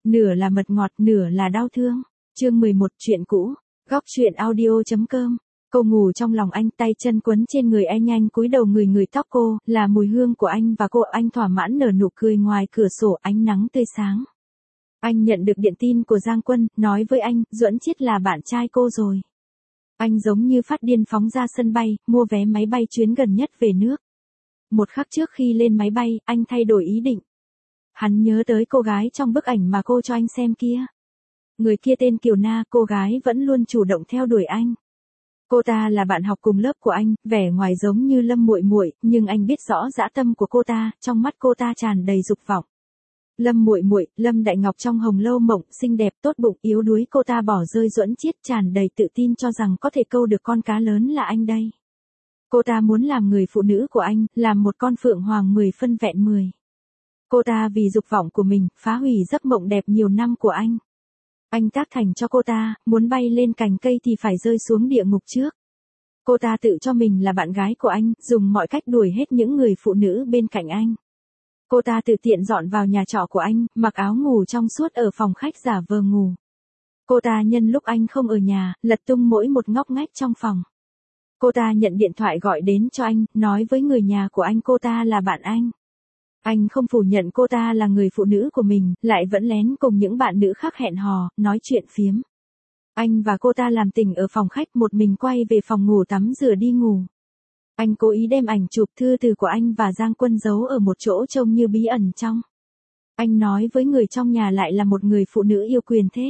Nửa là mật ngọt, nửa là đau thương. Chương 11, chuyện cũ. Góc truyện audio.com. Cô ngủ trong lòng anh, tay chân quấn trên người anh, nhanh cúi đầu người tóc cô, là mùi hương của anh và cô. Anh thỏa mãn nở nụ cười, ngoài cửa sổ ánh nắng tươi sáng. Anh nhận được điện tin của Giang Quân, nói với anh, Duẫn Chiết là bạn trai cô rồi. Anh giống như phát điên phóng ra sân bay, mua vé máy bay chuyến gần nhất về nước. Một khắc trước khi lên máy bay, anh thay đổi ý định. Hắn nhớ tới cô gái trong bức ảnh mà cô cho anh xem kia. Người kia tên Kiều Na, cô gái vẫn luôn chủ động theo đuổi anh. Cô ta là bạn học cùng lớp của anh, vẻ ngoài giống như Lâm Muội Muội, nhưng anh biết rõ dã tâm của cô ta, trong mắt cô ta tràn đầy dục vọng. Lâm Muội Muội, Lâm Đại Ngọc trong Hồng Lâu Mộng, xinh đẹp, tốt bụng, yếu đuối, cô ta bỏ rơi Duẫn Chiết, tràn đầy tự tin cho rằng có thể câu được con cá lớn là anh đây. Cô ta muốn làm người phụ nữ của anh, làm một con phượng hoàng 10 phân vẹn 10. Cô ta vì dục vọng của mình, phá hủy giấc mộng đẹp nhiều năm của anh. Anh tác thành cho cô ta, muốn bay lên cành cây thì phải rơi xuống địa ngục trước. Cô ta tự cho mình là bạn gái của anh, dùng mọi cách đuổi hết những người phụ nữ bên cạnh anh. Cô ta tự tiện dọn vào nhà trọ của anh, mặc áo ngủ trong suốt ở phòng khách giả vờ ngủ. Cô ta nhân lúc anh không ở nhà, lật tung mỗi một ngóc ngách trong phòng. Cô ta nhận điện thoại gọi đến cho anh, nói với người nhà của anh cô ta là bạn anh. Anh không phủ nhận cô ta là người phụ nữ của mình, lại vẫn lén cùng những bạn nữ khác hẹn hò, nói chuyện phiếm. Anh và cô ta làm tình ở phòng khách, một mình quay về phòng ngủ tắm rửa đi ngủ. Anh cố ý đem ảnh chụp thư từ của anh và Giang Quân giấu ở một chỗ trông như bí ẩn trong. Anh nói với người trong nhà lại là một người phụ nữ yêu quyền thế.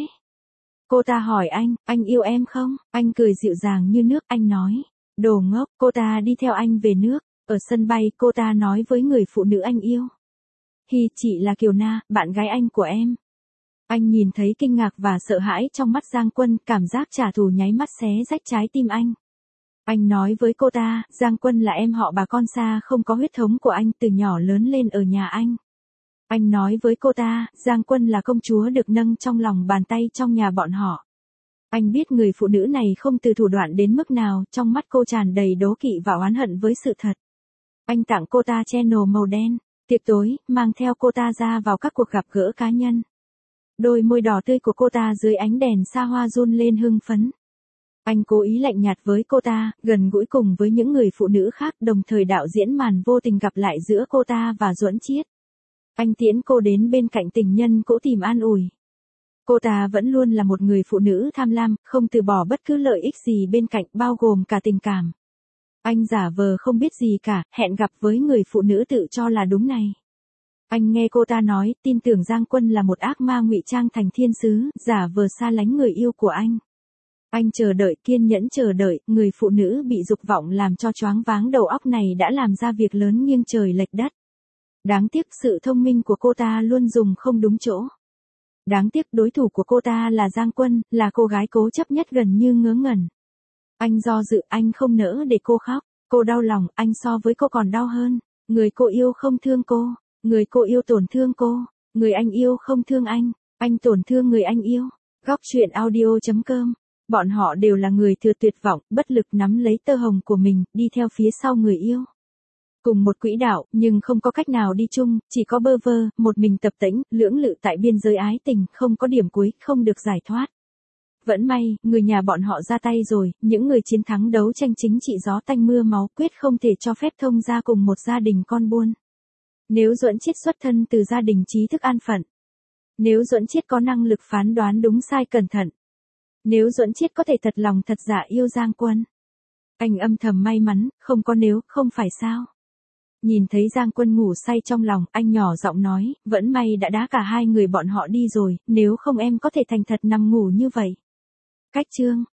Cô ta hỏi anh yêu em không? Anh cười dịu dàng như nước, anh nói. Đồ ngốc, cô ta đi theo anh về nước. Ở sân bay, cô ta nói với người phụ nữ anh yêu. Hi, chị là Kiều Na, bạn gái anh của em. Anh nhìn thấy kinh ngạc và sợ hãi trong mắt Giang Quân, cảm giác trả thù nháy mắt xé rách trái tim anh. Anh nói với cô ta, Giang Quân là em họ bà con xa không có huyết thống của anh, từ nhỏ lớn lên ở nhà anh. Anh nói với cô ta, Giang Quân là công chúa được nâng trong lòng bàn tay trong nhà bọn họ. Anh biết người phụ nữ này không từ thủ đoạn đến mức nào, trong mắt cô tràn đầy đố kỵ và oán hận với sự thật. Anh tặng cô ta channel màu đen, tiệc tối, mang theo cô ta ra vào các cuộc gặp gỡ cá nhân. Đôi môi đỏ tươi của cô ta dưới ánh đèn xa hoa run lên hưng phấn. Anh cố ý lạnh nhạt với cô ta, gần gũi cùng với những người phụ nữ khác, đồng thời đạo diễn màn vô tình gặp lại giữa cô ta và Duẫn Chiết. Anh tiễn cô đến bên cạnh tình nhân cũ tìm an ủi. Cô ta vẫn luôn là một người phụ nữ tham lam, không từ bỏ bất cứ lợi ích gì bên cạnh, bao gồm cả tình cảm. Anh giả vờ không biết gì cả, hẹn gặp với người phụ nữ tự cho là đúng này. Anh nghe cô ta nói, tin tưởng Giang Quân là một ác ma ngụy trang thành thiên sứ, giả vờ xa lánh người yêu của anh. Anh chờ đợi, kiên nhẫn chờ đợi, người phụ nữ bị dục vọng làm cho choáng váng đầu óc này đã làm ra việc lớn nghiêng trời lệch đất. Đáng tiếc sự thông minh của cô ta luôn dùng không đúng chỗ. Đáng tiếc đối thủ của cô ta là Giang Quân, là cô gái cố chấp nhất gần như ngớ ngẩn. Anh do dự, anh không nỡ để cô khóc. Cô đau lòng, anh so với cô còn đau hơn. Người cô yêu không thương cô. Người cô yêu tổn thương cô. Người anh yêu không thương anh tổn thương người anh yêu. Góc truyện audio.com. Bọn họ đều là người thừa tuyệt vọng, bất lực nắm lấy tơ hồng của mình, đi theo phía sau người yêu. Cùng một quỹ đạo, nhưng không có cách nào đi chung, chỉ có bơ vơ, một mình tập tễnh, lưỡng lự tại biên giới ái tình, không có điểm cuối, không được giải thoát. Vẫn may, người nhà bọn họ ra tay rồi, những người chiến thắng đấu tranh chính trị gió tanh mưa máu, quyết không thể cho phép thông ra cùng một gia đình con buôn. Nếu Duẫn Chiết xuất thân từ gia đình trí thức an phận. Nếu Duẫn Chiết có năng lực phán đoán đúng sai cẩn thận. Nếu Duẫn Chiết có thể thật lòng thật dạ yêu Giang Quân. Anh âm thầm may mắn, không có nếu, không phải sao. Nhìn thấy Giang Quân ngủ say trong lòng, anh nhỏ giọng nói, vẫn may đã đá cả hai người bọn họ đi rồi, nếu không em có thể thành thật nằm ngủ như vậy. Cách chương.